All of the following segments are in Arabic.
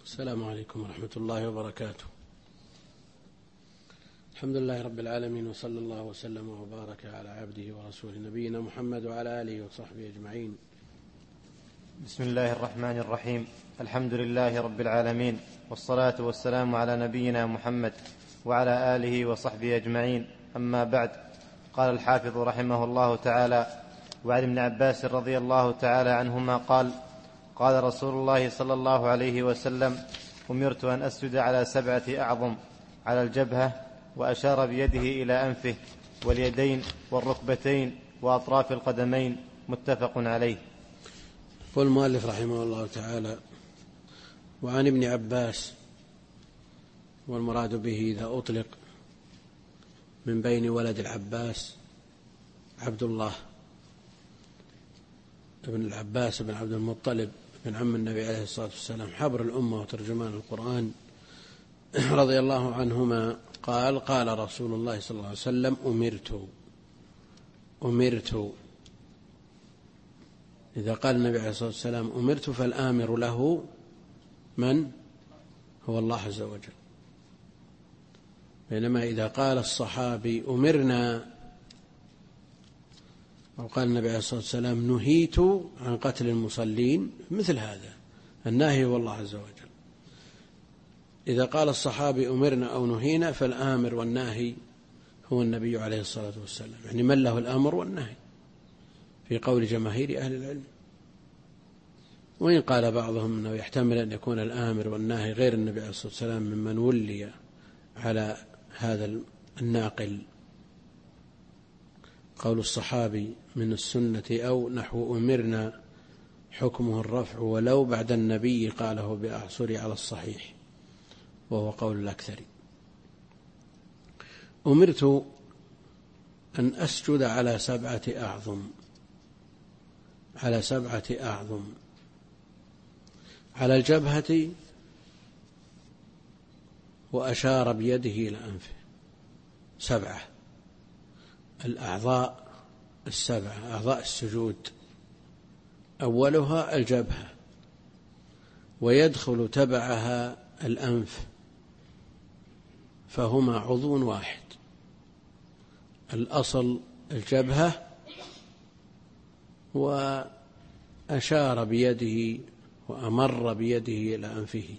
السلام عليكم ورحمة الله وبركاته. الحمد لله رب العالمين، وصلى الله وسلم وبارك على عبده ورسوله نبينا محمد وعلى آله وصحبه أجمعين. بسم الله الرحمن الرحيم. الحمد لله رب العالمين، والصلاة والسلام على نبينا محمد وعلى آله وصحبه أجمعين. أما بعد، قال الحافظ رحمه الله تعالى: وعن ابن عباس رضي الله تعالى عنهما قال: قال رسول الله صلى الله عليه وسلم: أمرت أن أسجد على 7 أعظم، على الجبهة، وأشار بيده إلى أنفه واليدين والركبتين وأطراف القدمين. متفق عليه. قال المؤلف رحمه الله تعالى: وعن ابن عباس، والمراد به إذا أطلق من بين ولد العباس عبد الله ابن العباس بن عبد المطلب بن عم النبي عليه الصلاة والسلام، حبر الأمة وترجمان القرآن، رضي الله عنهما، قال: قال رسول الله صلى الله عليه وسلم: أمرت. إذا قال النبي عليه الصلاة والسلام أمرت فالآمر له من؟ هو الله عز وجل. بينما إذا قال الصحابي أمرنا، أو قال النبي عليه الصلاة والسلام نهيت عن قتل المصلين، مثل هذا الناهي هو الله عز وجل. إذا قال الصحابي أمرنا أو نهينا فالآمر والناهي هو النبي عليه الصلاة والسلام، يعني من له الأمر والنهي في قول جماهير أهل العلم. وإن قال بعضهم أنه يحتمل أن يكون الآمر والناهي غير النبي عليه الصلاة والسلام ممن ولي على هذا الناقل، قول الصحابي من السنة، أو نحو أمرنا حكمه الرفع ولو بعد النبي قاله بأعصر على الصحيح، وهو قول الأكثر. أمرت أن أسجد على 7 أعظم، على 7 أعظم، على الجبهة، وأشار بيده إلى أنفه. 7 الأعضاء 7 أعضاء السجود، أولها الجبهة، ويدخل تبعها الأنف، فهما عضو واحد. الأصل الجبهة، وأشار بيده وأمر بيده إلى أنفه،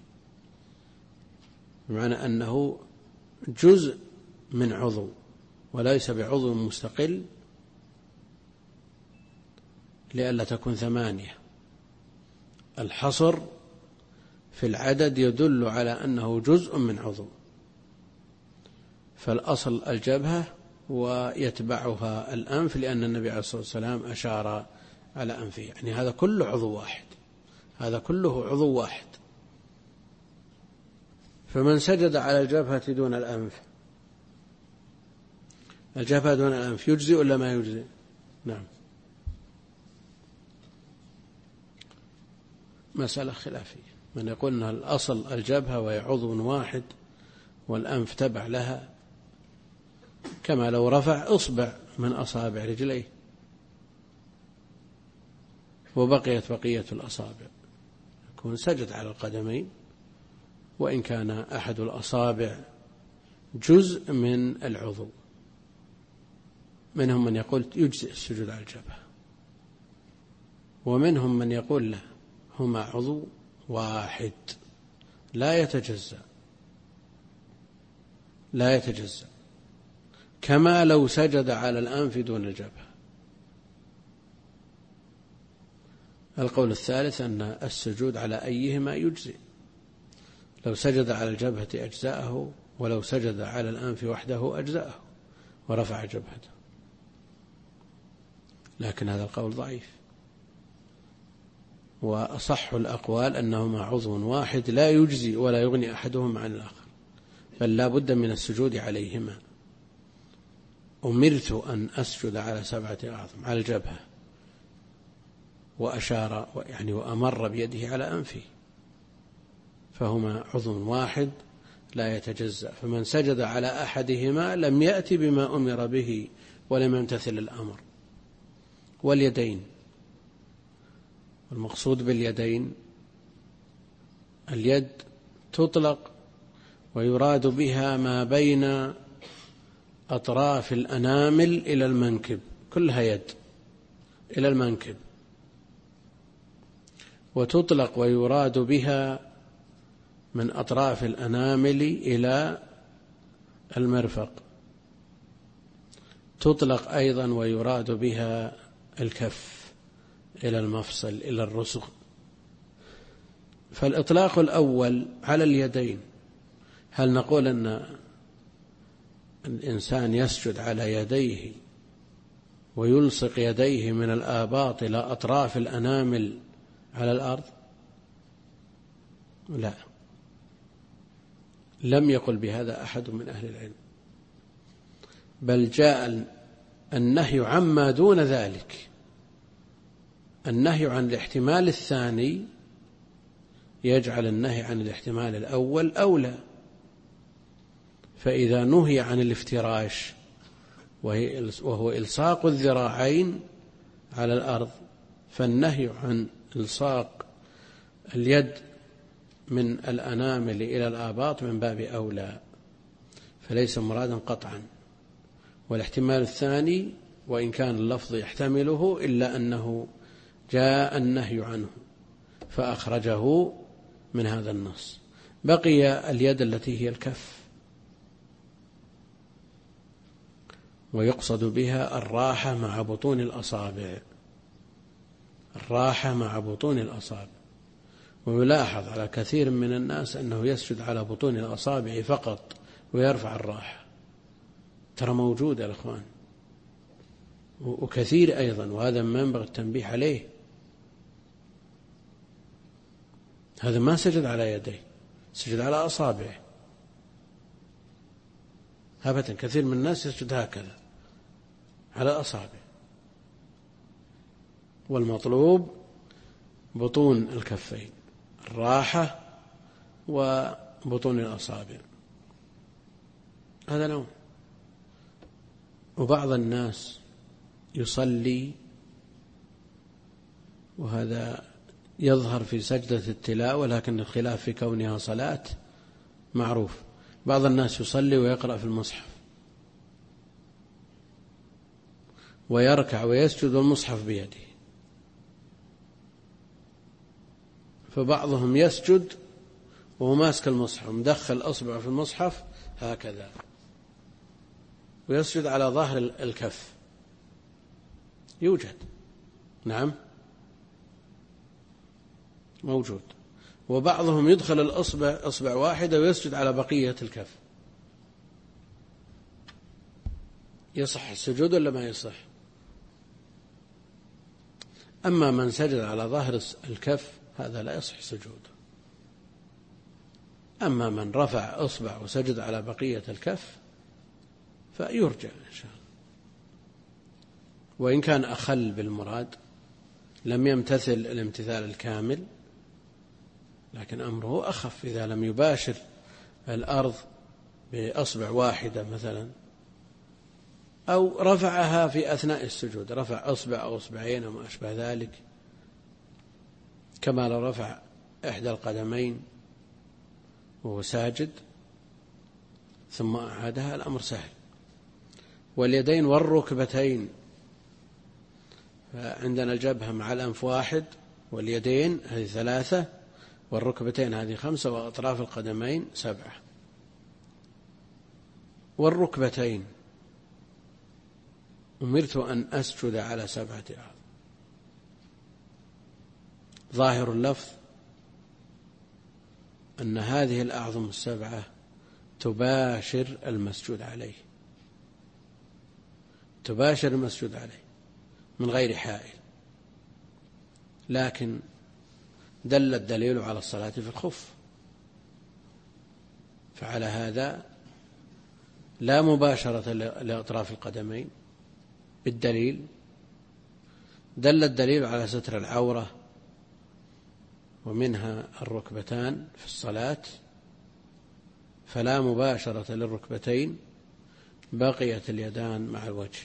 بمعنى أنه جزء من عضو وليس بعضو مستقل، لئلا تكون 8. الحصر في العدد يدل على أنه جزء من عضو، فالأصل الجبهة ويتبعها الأنف، لأن النبي عليه الصلاة والسلام أشار على أنفه، يعني هذا كله عضو واحد، هذا كله عضو واحد. فمن سجد على الجبهة دون الأنف، الجبهة دون الأنف يجزئ ولا ما يجزئ؟ نعم، مسألة خلافية. من يقول أن الأصل الجبهة وهي عضو واحد والأنف تبع لها، كما لو رفع إصبع من أصابع رجليه وبقيت بقية الأصابع، يكون سجد على القدمين، وإن كان أحد الأصابع جزء من العضو. منهم من يقول يجزئ السجود على الجبهة، ومنهم من يقول لا، هما عضو واحد لا يتجزأ، كما لو سجد على الأنف دون الجبهة. القول الثالث أن السجود على أيهما يجزئ، لو سجد على الجبهة أجزاءه، ولو سجد على الأنف وحده أجزاءه ورفع جبهته، لكن هذا القول ضعيف. وأصح الأقوال أنهما عضو واحد لا يجزي ولا يغني أحدهما عن الآخر، بل لا بد من السجود عليهما. أمرت أن أسجد على 7 أعظم، على الجبهة، وأشار يعني وأمر بيده على أنفه، فهما عضو واحد لا يتجزأ. فمن سجد على أحدهما لم يأتي بما أمر به ولم يمتثل الأمر. واليدين، المقصود باليدين اليد تطلق ويراد بها ما بين أطراف الأنامل إلى المنكب، كلها يد إلى المنكب. وتطلق ويراد بها من أطراف الأنامل إلى المرفق. تطلق أيضا ويراد بها الكف إلى المفصل إلى الرسغ. فالإطلاق الأول على اليدين، هل نقول أن الإنسان يسجد على يديه ويلصق يديه من الآباط إلى أطراف الأنامل على الأرض؟ لا، لم يقل بهذا أحد من أهل العلم، بل جاء النهي عما دون ذلك. النهي عن الاحتمال الثاني يجعل النهي عن الاحتمال الأول أولى. فإذا نهي عن الافتراش وهو إلصاق الذراعين على الأرض، فالنهي عن إلصاق اليد من الأنامل إلى الآباط من باب أولى، فليس مرادا قطعا. والاحتمال الثاني وإن كان اللفظ يحتمله إلا أنه جاء النهي عنه فأخرجه من هذا النص. بقي اليد التي هي الكف، ويقصد بها الراحة مع بطون الأصابع، الراحة مع بطون الأصابع. ويلاحظ على كثير من الناس أنه يسجد على بطون الأصابع فقط ويرفع الراحة، ترى موجود يا أخوان، وكثير أيضا، وهذا ما ينبغي التنبيه عليه. هذا ما سجد على يديه، سجد على أصابعه أبدا. كثير من الناس يسجد هكذا على أصابعه، والمطلوب بطون الكفين، الراحة وبطون الأصابع، هذا نوع. وبعض الناس يصلي، وهذا يظهر في سجدة التلاوة، لكن الخلاف في كونها صلاة معروف. بعض الناس يصلي ويقرأ في المصحف ويركع ويسجد والمصحف بيده، فبعضهم يسجد وهو ماسك المصحف مدخل أصبعه في المصحف هكذا، ويسجد على ظهر الكف، يوجد، نعم موجود. وبعضهم يدخل الأصبع أصبع واحدة ويسجد على بقية الكف. يصح السجود ولا ما يصح؟ أما من سجد على ظهر الكف هذا لا يصح سجوده. أما من رفع أصبع وسجد على بقية الكف فيرجع إن شاء الله، وإن كان أخل بالمراد لم يمتثل الامتثال الكامل، لكن أمره أخف إذا لم يباشر الأرض بأصبع واحدة مثلا، أو رفعها في أثناء السجود، رفع أصبع أو أصبعين أو ما أشبه ذلك، كما لو رفع إحدى القدمين وهو ساجد ثم أعادها، الأمر سهل. واليدين والركبتين، عندنا الجبهة مع الأنف واحد، واليدين هذه 3، والركبتين هذه 5، وأطراف القدمين 7. والركبتين أمرت أن أسجد على 7 أعظم. ظاهر اللفظ أن هذه الأعظم 7 تباشر المسجود عليه، تباشر المسجود عليه من غير حائل، لكن دل الدليل على الصلاة في الخف، فعلى هذا لا مباشرة لأطراف القدمين بالدليل. دل الدليل على ستر العورة ومنها الركبتان في الصلاة، فلا مباشرة للركبتين، بقيت اليدان مع الوجه.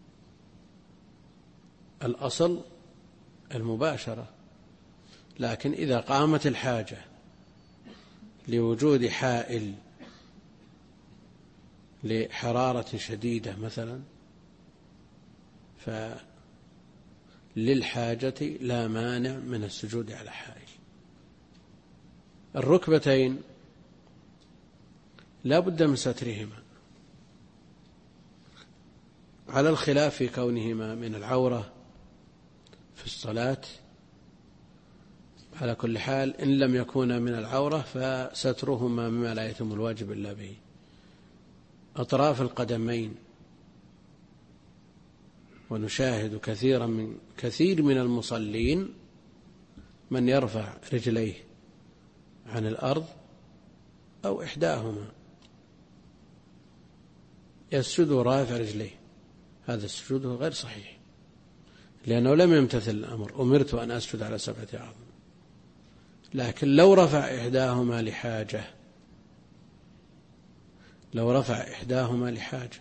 الأصل المباشرة، لكن إذا قامت الحاجة لوجود حائل لحرارة شديدة مثلا، فللحاجة لا مانع من السجود على حائل. الركبتين لا بد من سترهما، على الخلاف في كونهما من العورة في الصلاة. على كل حال إن لم يكونا من العورة فسترهما مما لا يتم الواجب إلا به. أطراف القدمين، ونشاهد كثير من المصلين من يرفع رجليه عن الأرض أو إحداهما، يسجد رافع رجليه. هذا السجود غير صحيح، لأنه لم يمتثل الأمر. أمرت أن أسجد على 7 أعظم. لكن لو رفع إحداهما لحاجة،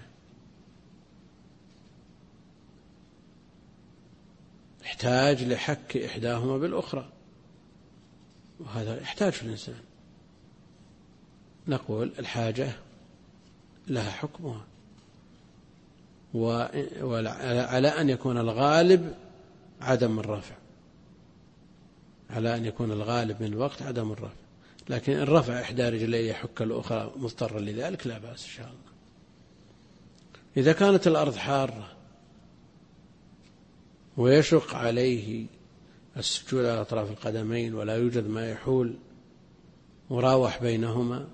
احتاج لحك إحداهما بالأخرى، وهذا يحتاج الإنسان، نقول الحاجة لها حكمها، وعلى أن يكون الغالب عدم الرفع، على أن يكون الغالب من الوقت عدم الرفع. لكن إن رفع إحدى رجليه يحك الأخرى مضطرا لذلك لا بأس إن شاء الله. إذا كانت الأرض حارة ويشق عليه السجود على أطراف القدمين ولا يوجد ما يحول مراوح بينهما،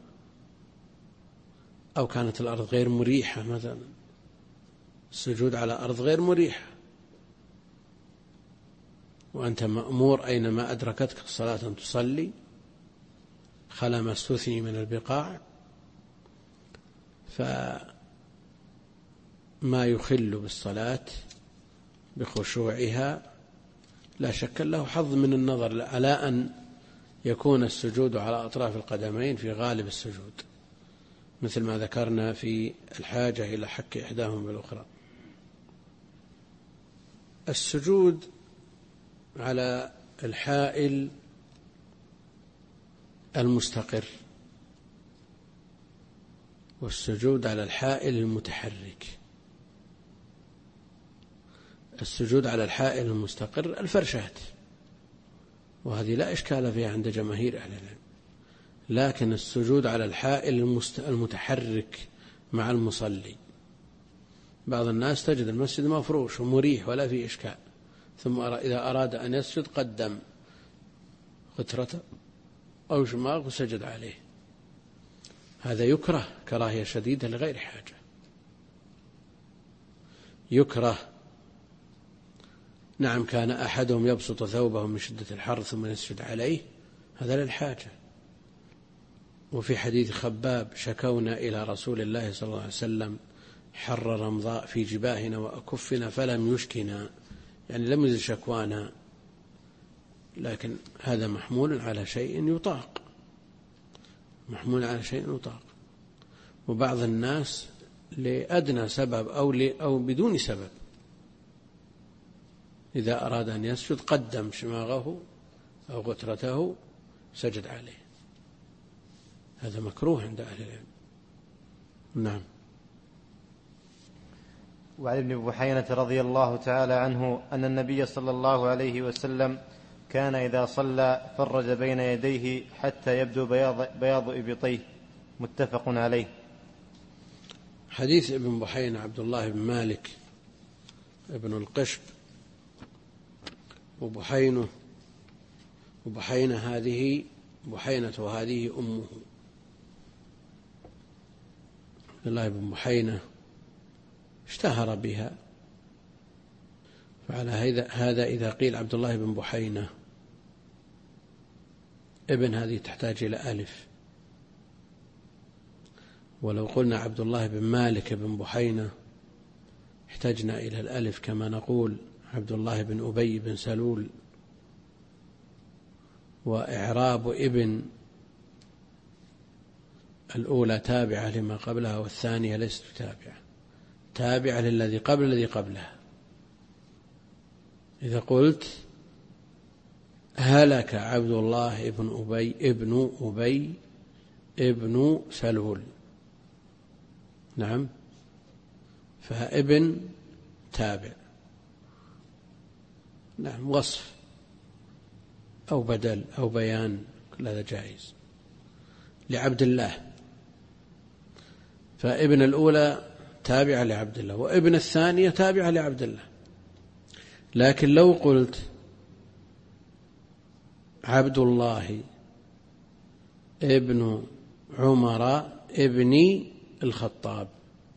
أو كانت الأرض غير مريحة مثلا، السجود على أرض غير مريحة وأنت مأمور أينما أدركتك الصلاة أن تصلي خلا ما استثني من البقاع، فما يخل بالصلاة بخشوعها لا شك له حظ من النظر على أن يكون السجود على أطراف القدمين في غالب السجود، مثل ما ذكرنا في الحاجة إلى حك إحداهم بالأخرى. السجود على الحائل المستقر والسجود على الحائل المتحرك. السجود على الحائل المستقر الفرشات، وهذه لا إشكال فيها عند جماهير أهل العلم، لكن السجود على الحائل المتحرك مع المصلي، بعض الناس تجد المسجد مفروش ومريح ولا في إشكال، ثم إذا أراد أن يسجد قدم غترته أو شماغ وسجد عليه، هذا يكره كراهية شديدة لغير حاجة، يكره. نعم كان أحدهم يبسط ثوبه من شدة الحر ثم يسجد عليه، هذا للحاجة. وفي حديث خباب شكونا إلى رسول الله صلى الله عليه وسلم حر رمضاء في جباهنا وأكفنا فلم يشكنا، يعني لم يزل شكوانا، لكن هذا محمول على شيء يطاق، محمول على شيء يطاق. وبعض الناس لأدنى سبب أو بدون سبب إذا أراد أن يسجد قدم شماغه أو غترته سجد عليه، هذا مكروه عند أهل العلم. نعم. وعن ابن بحينة رضي الله تعالى عنه أن النبي صلى الله عليه وسلم كان إذا صلى فرج بين يديه حتى يبدو بياض إبطيه، متفق عليه. حديث ابن بحينة عبد الله بن مالك ابن القشب، وبحينة هذه أمه عبد الله بن بحينة اشتهر بها، فعلى هذا إذا قيل عبد الله بن بحينة ابن هذه تحتاج إلى ألف، ولو قلنا عبد الله بن مالك بن بحينة احتجنا إلى الألف، كما نقول عبد الله بن أبي بن سلول. وإعراب ابن الأولى تابعة لما قبلها، والثانية ليست تابعة للذي قبل الذي قبلها. إذا قلت هلك عبد الله ابن أبي ابن سلول. نعم، فابن تابع. نعم، وصف أو بدل أو بيان، كل هذا جائز. لعبد الله، فابن الأولى تابعة لعبد الله، وابن الثانية تابعة لعبد الله. لكن لو قلت عبد الله ابن عمر ابن الخطاب،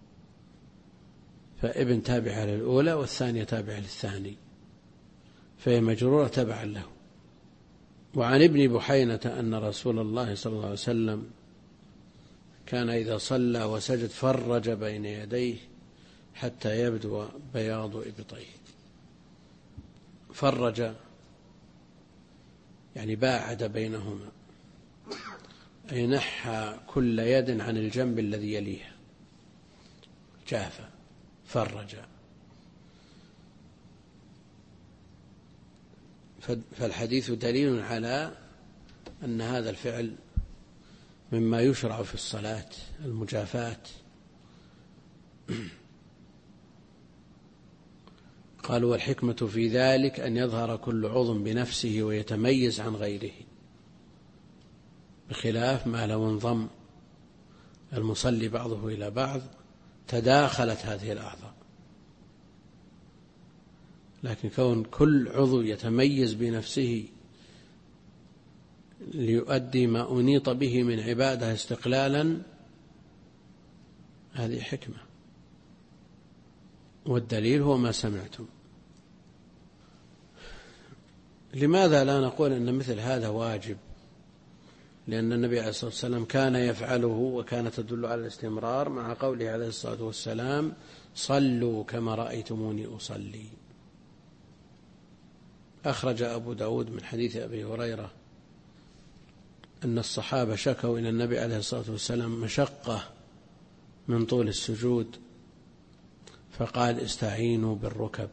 فابن تابعة للأولى والثانية تابعة للثاني، فهي مجرورة تبعا له. وعن ابن بحينة أن رسول الله صلى الله عليه وسلم كان إذا صلى وسجد فرج بين يديه حتى يبدو بياض إبطيه. فرج يعني باعد بينهما، أي نحى كل يد عن الجنب الذي يليها، جاف، فرج. فالحديث دليل على أن هذا الفعل مما يشرع في الصلاة، المجافاة. قالوا والحكمة في ذلك أن يظهر كل عضو بنفسه ويتميز عن غيره، بخلاف ما لو انضم المصلي بعضه إلى بعض تداخلت هذه الأعضاء. لكن كون كل عضو يتميز بنفسه ليؤدي ما أنيط به من عبادة استقلالا، هذه حكمة، والدليل هو ما سمعتم. لماذا لا نقول أن مثل هذا واجب؟ لأن النبي عليه الصلاة والسلام كان يفعله، وكانت تدل على الاستمرار، مع قوله عليه الصلاة والسلام صلوا كما رأيتموني أصلي. أخرج أبو داود من حديث أبي هريرة أن الصحابة شكوا إلى النبي عليه الصلاة والسلام مشقة من طول السجود، فقال استعينوا بالركب.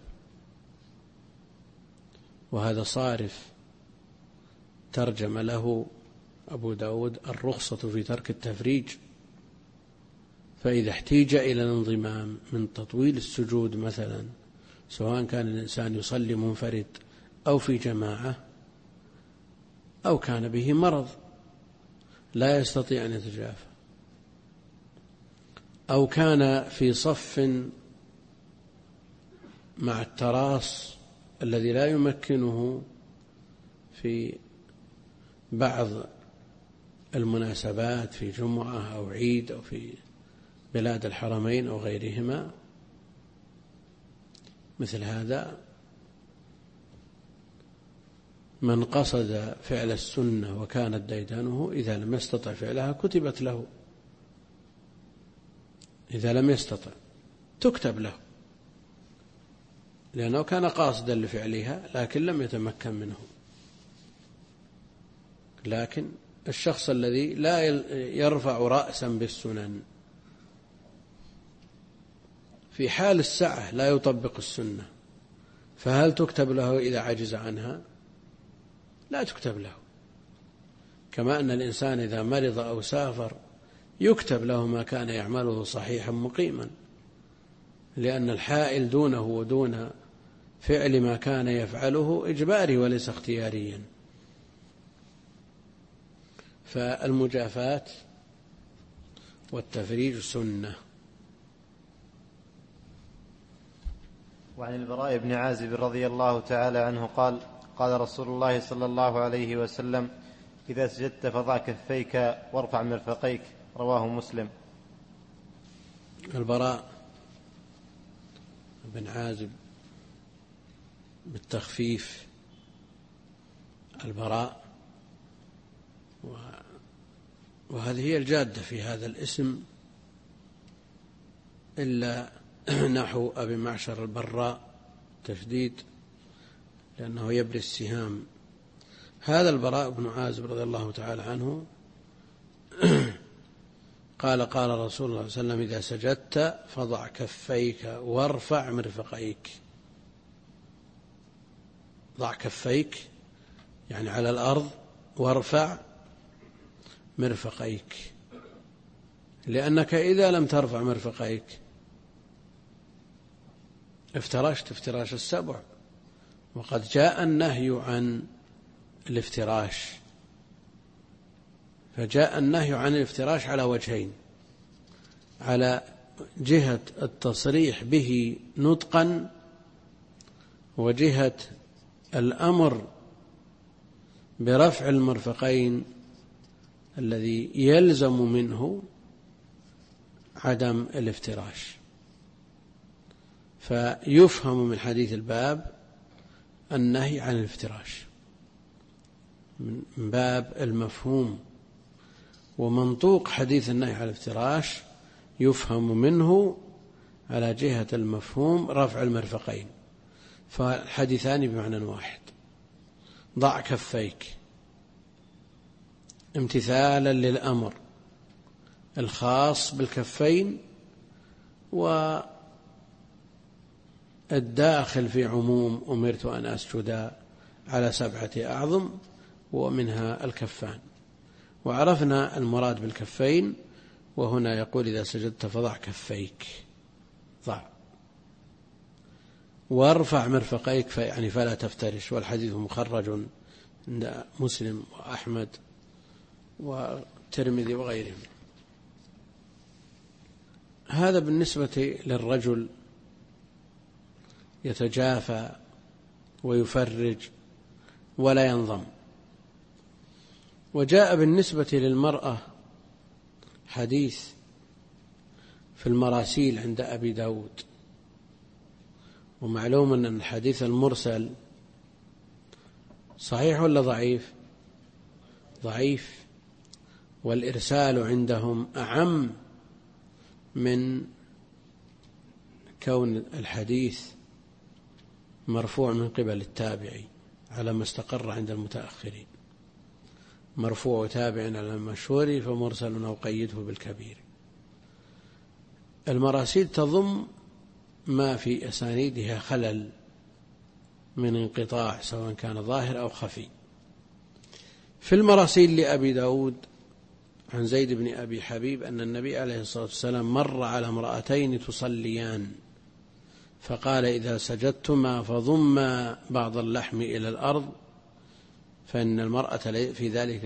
وهذا صارف ترجم له أبو داود الرخصة في ترك التفريج. فإذا احتيج إلى الانضمام من تطويل السجود مثلا، سواء كان الإنسان يصلي منفرد أو في جماعة، أو كان به مرض لا يستطيع أن يتجافى، أو كان في صف مع التراص الذي لا يمكنه في بعض المناسبات، في جمعة أو عيد أو في بلاد الحرمين أو غيرهما، مثل هذا من قصد فعل السنة وكانت ديدنه إذا لم يستطع فعلها كتبت له، إذا لم يستطع تكتب له، لأنه كان قاصدا لفعلها لكن لم يتمكن منه. لكن الشخص الذي لا يرفع رأسا بالسنن في حال السعة لا يطبق السنة، فهل تكتب له إذا عجز عنها؟ لا تكتب له. كما أن الإنسان إذا مرض أو سافر يكتب له ما كان يعمله صحيحا مقيما، لأن الحائل دونه ودون فعل ما كان يفعله إجباري وليس اختياريا. فالمجافاة والتفريج سنة. وعن البراء بن عازب رضي الله تعالى عنه قال قال رسول الله صلى الله عليه وسلم إذا سجدت فضع كفيك وارفع مرفقيك. رواه مسلم. البراء بن عازب بالتخفيف، البراء، وهذه هي الجادة في هذا الاسم، إلا نحو أبي معشر البراء تشديد، لأنه يبري السهام. هذا البراء بن عازب رضي الله تعالى عنه قال قال رسول الله صلى الله عليه وسلم إذا سجدت فضع كفيك وارفع مرفقيك. ضع كفيك يعني على الأرض، وارفع مرفقيك لأنك إذا لم ترفع مرفقيك افترشت افتراش السبع، وقد جاء النهي عن الافتراش، فجاء النهي عن الافتراش على وجهين: على جهة التصريح به نطقا، وجهة الأمر برفع المرفقين الذي يلزم منه عدم الافتراش. فيفهم من حديث الباب النهي عن الافتراش من باب المفهوم، ومنطوق حديث النهي عن الافتراش يفهم منه على جهة المفهوم رفع المرفقين، فالحديثان بمعنى واحد: ضع كفيك امتثالا للأمر الخاص بالكفين والداخل في عموم أمرت أن أسجد على 7 أعظم ومنها الكفان. وعرفنا المراد بالكفين، وهنا يقول إذا سجدت فضع كفيك، ضع وارفع مرفقيك يعني فلا تفترش. والحديث مخرج عند مسلم وأحمد والترمذي وغيرهم. هذا بالنسبة للرجل يتجافى ويفرج ولا ينظم. وجاء بالنسبة للمرأة حديث في المراسيل عند أبي داود، ومعلوم أن الحديث المرسل صحيح ولا ضعيف؟ ضعيف، والإرسال عندهم أعم من كون الحديث مرفوع من قبل التابعي على ما استقر عند المتأخرين. مرفوع تابع على المشهور فمرسل أو قيده بالكبير. المراسيل تضم ما في أسانيدها خلل من انقطاع سواء كان ظاهر أو خفي. في المراسيل لأبي داود عن زيد بن أبي حبيب أن النبي عليه الصلاة والسلام مر على امرأتين تصليان فقال: إذا سجدتما فضما بعض اللحم إلى الأرض، فإن المرأة في ذلك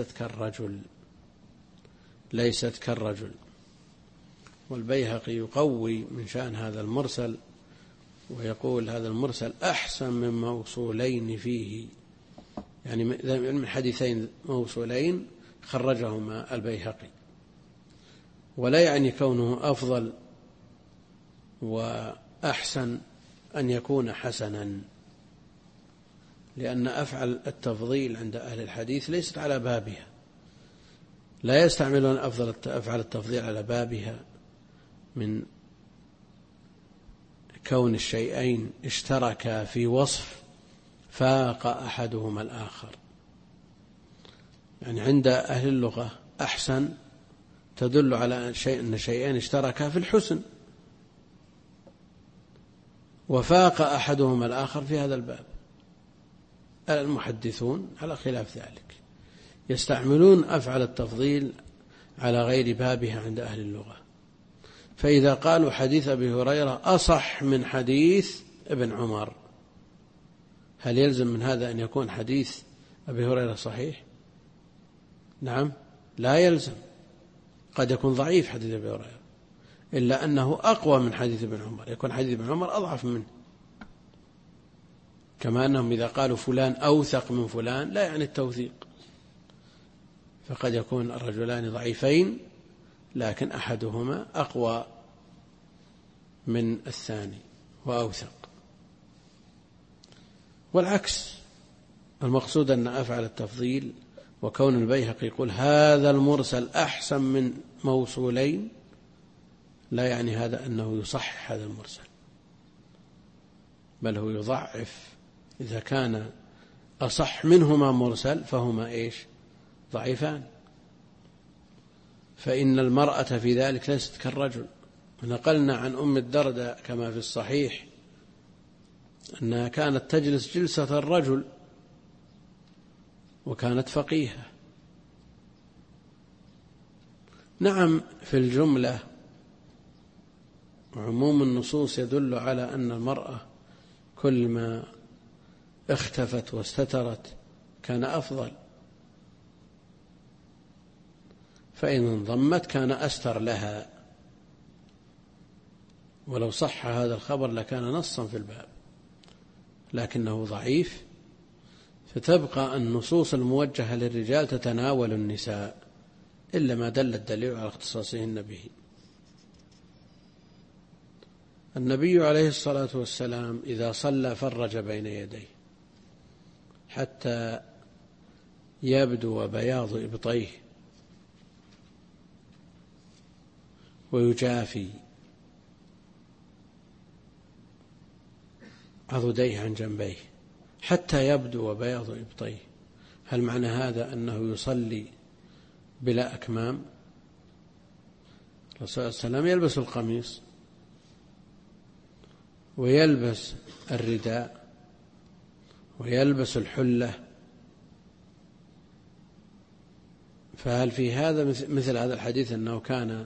ليست كالرجل. والبيهقي يقوي من شأن هذا المرسل ويقول: هذا المرسل أحسن من موصولين فيه، يعني من حديثين موصولين خرجهما البيهقي. ولا يعني كونه أفضل وأحسن أن يكون حسنا، لأن أفعل التفضيل عند أهل الحديث ليست على بابها، لا يستعملون أفعل التفضيل على بابها من كون الشيئين اشتركا في وصف فاق أحدهما الآخر. يعني عند أهل اللغة أحسن تدل على أن شيئين اشتركا في الحسن، وفاق أحدهما الآخر في هذا الباب. المحدثون على خلاف ذلك يستعملون أفعل التفضيل على غير بابها عند أهل اللغة. فإذا قالوا حديث أبي هريرة أصح من حديث ابن عمر، هل يلزم من هذا أن يكون حديث أبي هريرة صحيح؟ نعم، لا يلزم. قد يكون ضعيف حديث أبي هريرة، إلا أنه أقوى من حديث ابن عمر، يكون حديث ابن عمر أضعف منه. كما أنهم إذا قالوا فلان أوثق من فلان لا يعني التوثيق، فقد يكون الرجلان ضعيفين لكن أحدهما أقوى من الثاني وأوثق. والعكس، المقصود أن أفعل التفضيل وكون البيهقي يقول هذا المرسل أحسن من موصولين لا يعني هذا أنه يصحح هذا المرسل، بل هو يضعف. إذا كان أصح منهما مرسل فهما إيش؟ ضعيفان. فإن المرأة في ذلك ليست كالرجل. نقلنا عن أم الدرداء كما في الصحيح أنها كانت تجلس جلسة الرجل وكانت فقيهة. نعم، في الجملة عموم النصوص يدل على أن المرأة كل ما اختفت واستترت كان أفضل، فإن انضمت كان أستر لها، ولو صح هذا الخبر لكان نصا في الباب، لكنه ضعيف، فتبقى النصوص الموجهة للرجال تتناول النساء إلا ما دل الدليل على اختصاصهن به. النبي عليه الصلاة والسلام إذا صلى فرج بين يديه حتى يبدو بياض إبطيه ويجافي عضديه عن جنبيه حتى يبدو بياض إبطيه. هل معنى هذا أنه يصلي بلا أكمام؟ الرسول صلى الله عليه وسلم يلبس القميص ويلبس الرداء ويلبس الحلة، فهل في هذا مثل هذا الحديث أنه كان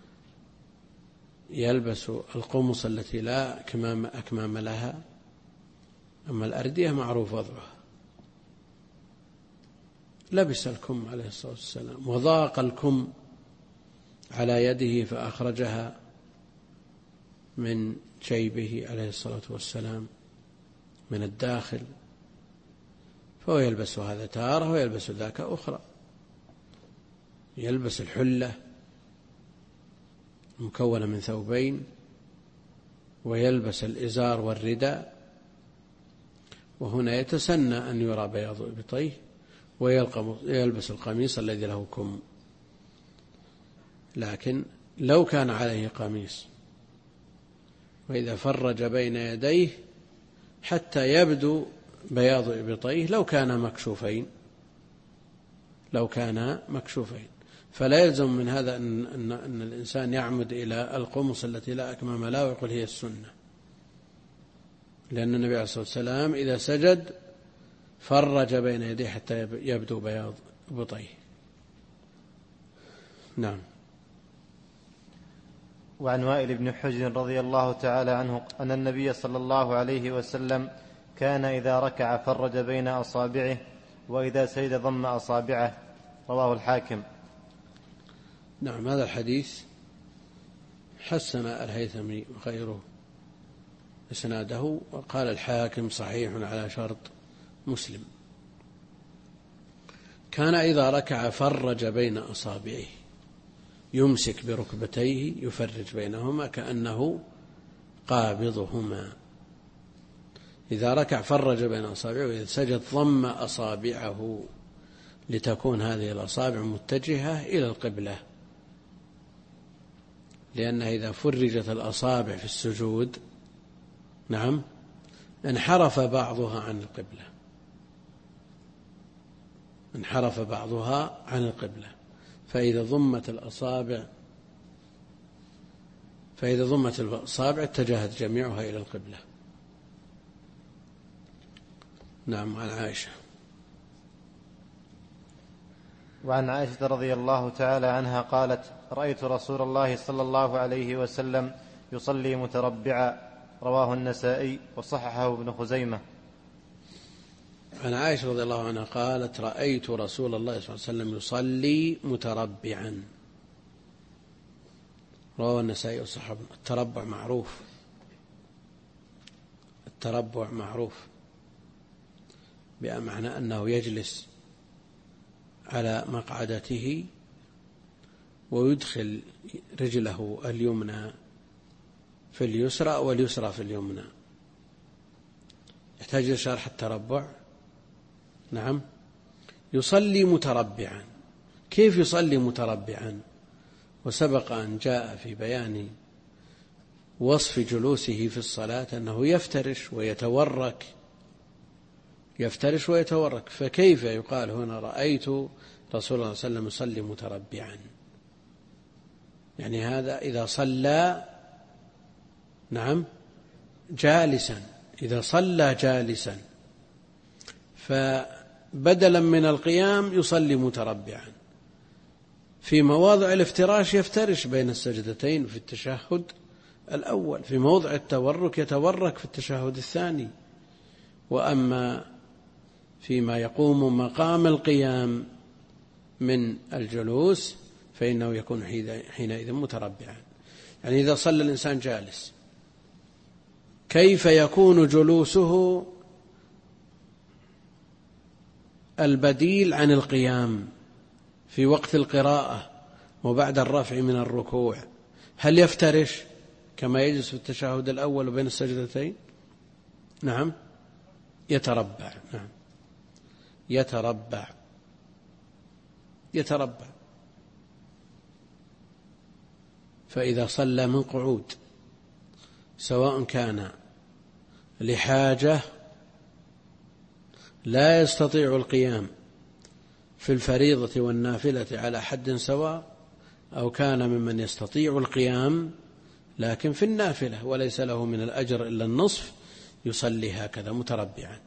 يلبس القمص التي لا أكمام لها؟ أما الأردية معروف وضعها. لبس الكم عليه الصلاة والسلام وضاق الكم على يده فأخرجها من جيبه عليه الصلاة والسلام من الداخل، فهو يلبس هذا تارة ويلبس ذاك أخرى. يلبس الحلة مكونة من ثوبين، ويلبس الإزار والرداء، وهنا يتسنى أن يرى بياض إبطيه، ويلبس القميص الذي له كم. لكن لو كان عليه قميص وإذا فرج بين يديه حتى يبدو بياض إبطيه لو كان مكشوفين فلا يلزم من هذا أن الإنسان يعمد إلى القمص التي لا أكمام لها ويقول هي السنة، لأن النبي عليه الصلاة والسلام إذا سجد فرج بين يديه حتى يبدو بياض إبطيه. نعم. وعن وائل بن حجر رضي الله تعالى عنه أن النبي صلى الله عليه وسلم كان إذا ركع فرج بين أصابعه، وإذا سجد ضم أصابعه. رواه الحاكم. نعم، هذا الحديث حسن الهيثمي وغيره إسناده، وقال الحاكم صحيح على شرط مسلم. كان إذا ركع فرج بين أصابعه، يمسك بركبتيه يفرج بينهما كأنه قابضهما. إذا ركع فرج بين أصابعه، وإذا سجد ضم أصابعه لتكون هذه الأصابع متجهة إلى القبلة، لأنها إذا فرجت الأصابع في السجود نعم انحرف بعضها عن القبلة، فإذا ضمت الأصابع اتجهت جميعها إلى القبلة. نعم. عن عائشة. وعن عائشة رضي الله تعالى عنها قالت: رأيت رسول الله صلى الله عليه وسلم يصلي متربعا. رواه النسائي وصححه ابن خزيمة. عن عائشة رضي الله عنها قالت: رأيت رسول الله صلى الله عليه وسلم يصلي متربعا. رواه النسائي وصححه. التربع معروف بمعنى أنه يجلس على مقعدته ويدخل رجله اليمنى في اليسرى واليسرى في اليمنى. يحتاج لشرح التربع. نعم. يصلي متربعا. كيف يصلي متربعا؟ وسبق أن جاء في بيان وصف جلوسه في الصلاة أنه يفترش ويتورك، فكيف يقال هنا رأيت رسول الله صلى الله عليه وسلم يصلي متربعا؟ يعني هذا إذا صلى نعم جالسا، إذا صلى جالسا فبدلا من القيام يصلي متربعا، في مواضع الافتراش يفترش بين السجدتين في التشهد الأول، في موضع التورك يتورك في التشهد الثاني. وأما فيما يقوم مقام القيام من الجلوس فإنه يكون حينئذ متربعا. يعني إذا صلى الإنسان جالس كيف يكون جلوسه البديل عن القيام في وقت القراءة وبعد الرفع من الركوع؟ هل يفترش كما يجلس في التشهد الأول بين السجدتين؟ نعم يتربع. نعم يتربع. فإذا صلى من قعود سواء كان لحاجة لا يستطيع القيام في الفريضة والنافلة على حد سواء، أو كان ممن يستطيع القيام لكن في النافلة وليس له من الأجر إلا النصف، يصلي هكذا متربعا،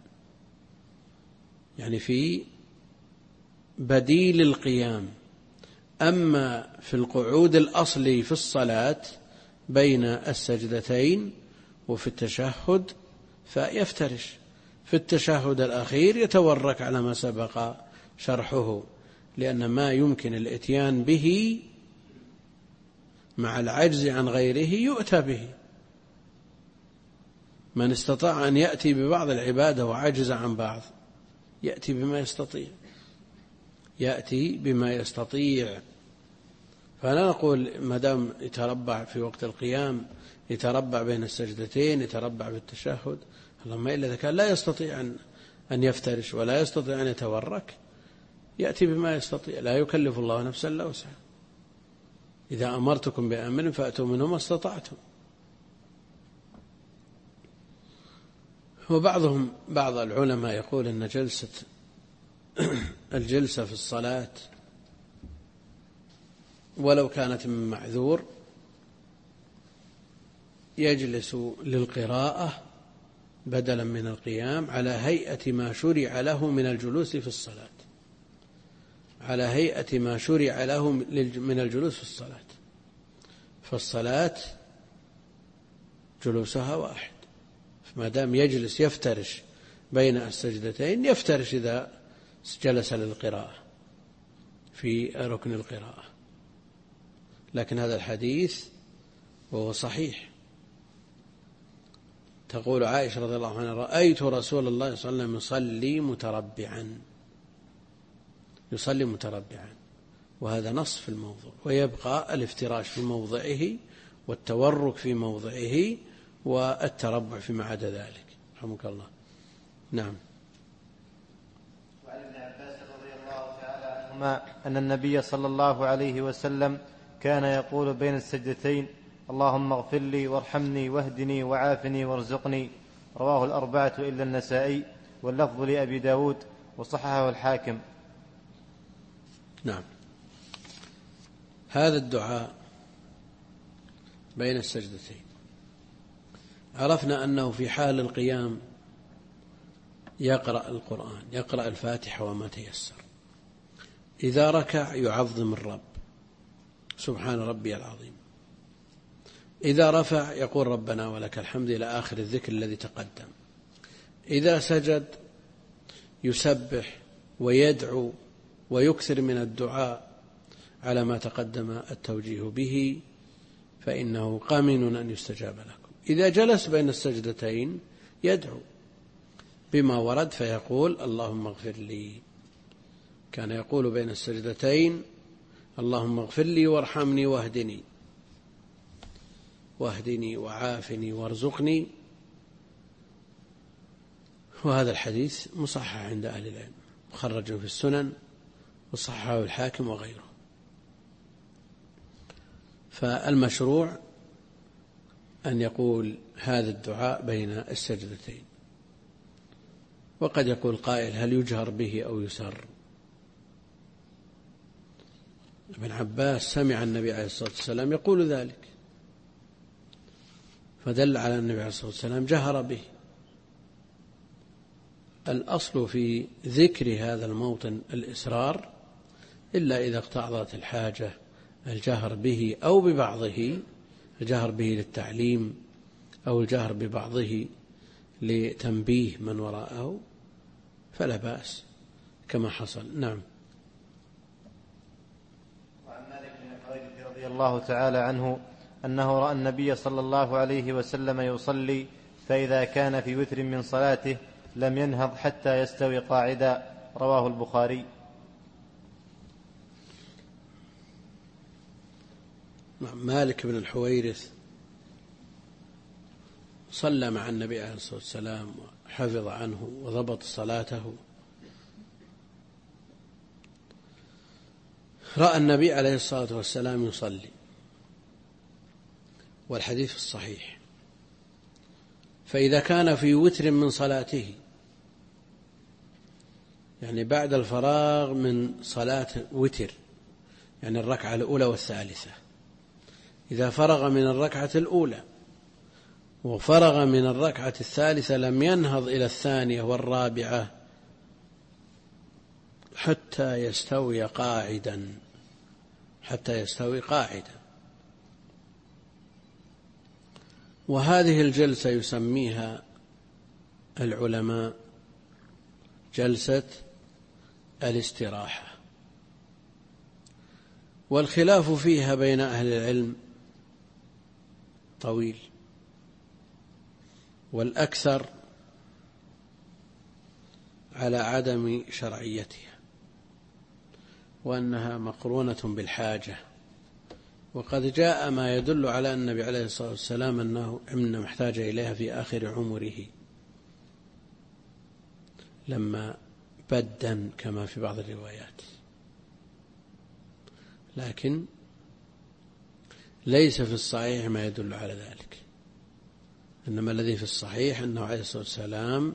يعني في بديل القيام. أما في القعود الأصلي في الصلاة بين السجدتين وفي التشهد فيفترش. في التشهد الأخير يتورك على ما سبق شرحه، لأن ما يمكن الإتيان به مع العجز عن غيره يؤتى به. من استطاع أن يأتي ببعض العبادة وعجز عن بعض يأتي بما يستطيع. فلا نقول ما دام يتربع في وقت القيام يتربع بين السجدتين يتربع بالتشهد، اللهم إلا إذا كان لا يستطيع أن يفترش ولا يستطيع أن يتورك يأتي بما يستطيع. لا يكلف الله نفسا إلا وسعها. إذا أمرتكم بأمر فأتوا منه ما استطعتم. بعض العلماء يقول أن الجلسة في الصلاة ولو كانت من معذور يجلس للقراءة بدلا من القيام على هيئة ما شرع له من الجلوس في الصلاة، على هيئة ما شرع له من الجلوس في الصلاة. فالصلاة جلوسها واحد، فما دام يجلس يفترش بين السجدتين يفترش إذا جلس للقراءة في ركن القراءة. لكن هذا الحديث وهو صحيح. تقول عائشة رضي الله عنها: رأيت رسول الله صلى الله عليه وسلم يصلي متربعا. وهذا نص في الموضوع، ويبقى الافتراش في موضعه والتورك في موضعه والتربع فيما عدا ذلك. رحمك الله. نعم. وعن ابن عباس رضي الله تعالى عنهما أن النبي صلى الله عليه وسلم كان يقول بين السجدتين: اللهم اغفر لي وارحمني واهدني وعافني وارزقني. رواه الأربعة إلا النسائي، واللفظ لأبي داود، وصححه الحاكم. نعم. هذا الدعاء بين السجدتين عرفنا أنه في حال القيام يقرأ القرآن، يقرأ الفاتحة وما تيسر. إذا ركع يعظم الرب سبحان ربي العظيم. إذا رفع يقول ربنا ولك الحمد إلى آخر الذكر الذي تقدم. إذا سجد يسبح ويدعو ويكثر من الدعاء على ما تقدم التوجيه به، فإنه قامن أن يستجاب لكم. إذا جلس بين السجدتين يدعو بما ورد فيقول: اللهم اغفر لي. كان يقول بين السجدتين: اللهم اغفر لي وارحمني واهدني وعافني وارزقني. وهذا الحديث مصحح عند أهل العلم، مخرج في السنن، وصححه الحاكم وغيره. فالمشروع أن يقول هذا الدعاء بين السجدتين. وقد يقول قائل: هل يجهر به أو يسر؟ ابن عباس سمع النبي عليه الصلاة والسلام يقول ذلك، فدل على النبي عليه الصلاة والسلام جهر به. الأصل في ذكر هذا الموطن الإسرار، إلا إذا اقتضت الحاجة الجهر به أو ببعضه، الجهر به للتعليم أو الجهر ببعضه لتنبيه من وراءه، فلا بأس كما حصل. نعم. وعن مالك بن الحويرث رضي الله تعالى عنه أنه رأى النبي صلى الله عليه وسلم يصلي، فإذا كان في وتر من صلاته لم ينهض حتى يستوي قاعدا. رواه البخاري. مالك بن الحويرث صلى مع النبي عليه الصلاة والسلام وحفظ عنه وضبط صلاته. رأى النبي عليه الصلاة والسلام يصلي، والحديث الصحيح، فإذا كان في وتر من صلاته، يعني بعد الفراغ من صلاة وتر، يعني الركعة الأولى والثالثة، إذا فرغ من الركعة الأولى وفرغ من الركعة الثالثة لم ينهض إلى الثانية والرابعة حتى يستوي قاعدا، حتى يستوي قاعدا. وهذه الجلسة يسميها العلماء جلسة الاستراحة، والخلاف فيها بين أهل العلم طويل، والأكثر على عدم شرعيتها، وأنها مقرونة بالحاجة. وقد جاء ما يدل على أن النبي عليه الصلاة والسلام أنه محتاج إليها في آخر عمره لما بدن كما في بعض الروايات، لكن ليس في الصحيح ما يدل على ذلك، إنما الذي في الصحيح أنه عليه الصلاة والسلام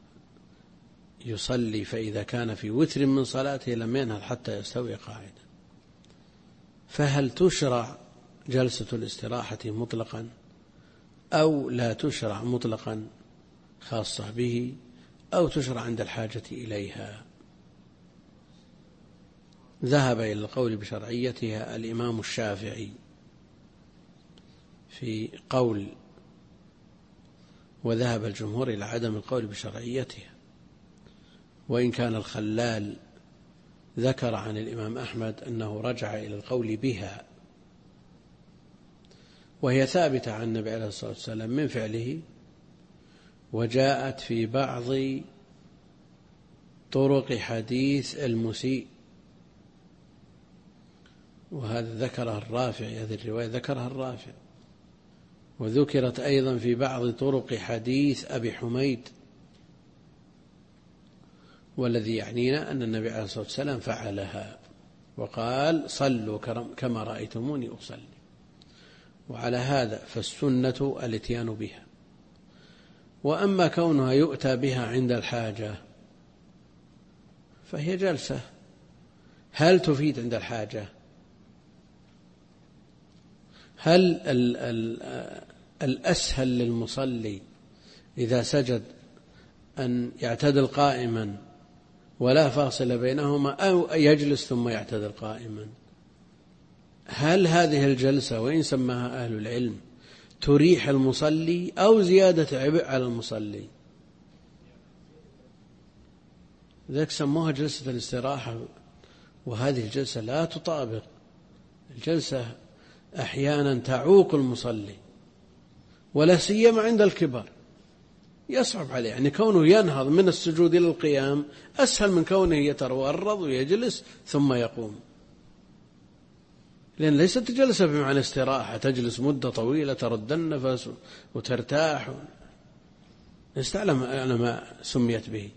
يصلي، فإذا كان في وتر من صلاته لم ينهض حتى يستوي قاعدا. فهل تشرع جلسة الاستراحة مطلقا أو لا تشرع مطلقا خاصة به، أو تشرع عند الحاجة إليها؟ ذهب إلى القول بشرعيتها الإمام الشافعي في قول، وذهب الجمهور إلى عدم القول بشرعيتها، وإن كان الخلال ذكر عن الإمام أحمد أنه رجع إلى القول بها، وهي ثابتة عن النبي عليه الصلاة والسلام من فعله، وجاءت في بعض طرق حديث المسيء، وهذا ذكرها الرافع، هذه الرواية ذكرها الرافع، وذكرت أيضا في بعض طرق حديث أبي حميد. والذي يعنينا أن النبي عليه الصلاة والسلام فعلها وقال صلوا كما رأيتموني أصلي، وعلى هذا فالسنة الاتيان بها. وأما كونها يؤتى بها عند الحاجة فهي جلسة، هل تفيد عند الحاجة؟ هل الأسهل للمصلي إذا سجد أن يعتدل قائما ولا فاصل بينهما، أو يجلس ثم يعتدل قائما؟ هل هذه الجلسة وإن سماها أهل العلم تريح المصلي أو زيادة عبء على المصلي؟ ذلك سموها جلسة الاستراحة، وهذه الجلسة لا تطابق الجلسة، أحيانا تعوق المصلي، ولا سيما عند الكبر يصعب عليه، يعني كونه ينهض من السجود إلى القيام أسهل من كونه يتورط ويجلس ثم يقوم، لأن ليست جلسة بمعنى استراحة تجلس مدة طويلة ترد النفس وترتاح، استعلم على ما سميت به.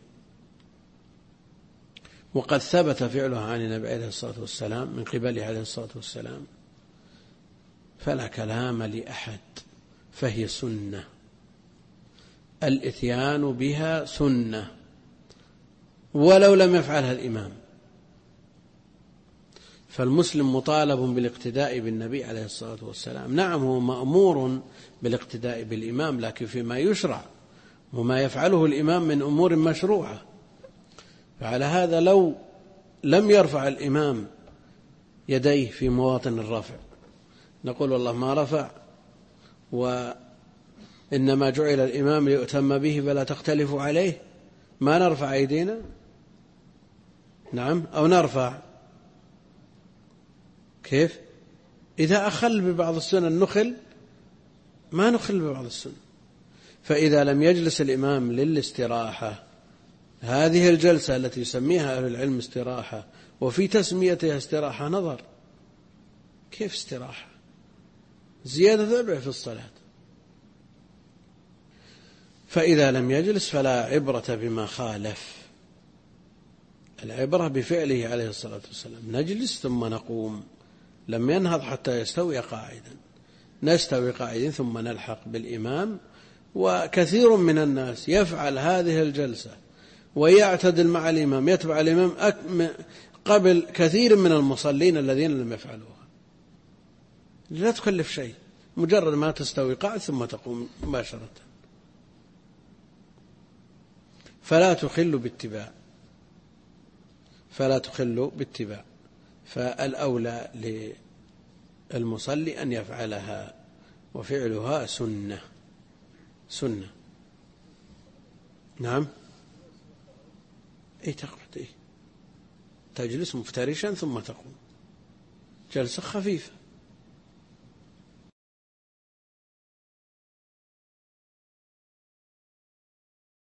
وقد ثبت فعلها عن النبي عليه الصلاة والسلام من قبله عليه الصلاة والسلام، فلا كلام لأحد، فهي سنة، الإتيان بها سنة ولو لم يفعلها الإمام. فالمسلم مطالب بالاقتداء بالنبي عليه الصلاة والسلام، نعم هو مأمور بالاقتداء بالإمام، لكن فيما يشرع وما يفعله الإمام من أمور مشروعة. فعلى هذا لو لم يرفع الإمام يديه في مواطن الرفع، نقول والله ما رفع وإنما جعل الإمام ليؤتم به فلا تختلفوا عليه، ما نرفع أيدينا؟ نعم، أو نرفع؟ كيف؟ إذا أخل ببعض السنن نخل، ما نخل ببعض السنن. فإذا لم يجلس الإمام للاستراحة، هذه الجلسة التي يسميها أهل العلم استراحة وفي تسميتها استراحة نظر، كيف استراحة؟ زيادة ذبح في الصلاة. فإذا لم يجلس فلا عبرة بما خالف، العبرة بفعله عليه الصلاة والسلام. نجلس ثم نقوم، لم ينهض حتى يستوي قاعدا، نستوي قاعدين ثم نلحق بالإمام. وكثير من الناس يفعل هذه الجلسة ويعتدل مع الإمام، يتبع الإمام قبل كثير من المصلين الذين لم يفعلوها. لا تكلف شيء، مجرد ما تستوي قاعد ثم تقوم مباشرة. فلا تخل باتباع، فالأولى للمصلي أن يفعلها، وفعلها سنة. نعم، تقعد، تجلس مفترشا ثم تقوم، جلسة خفيفة.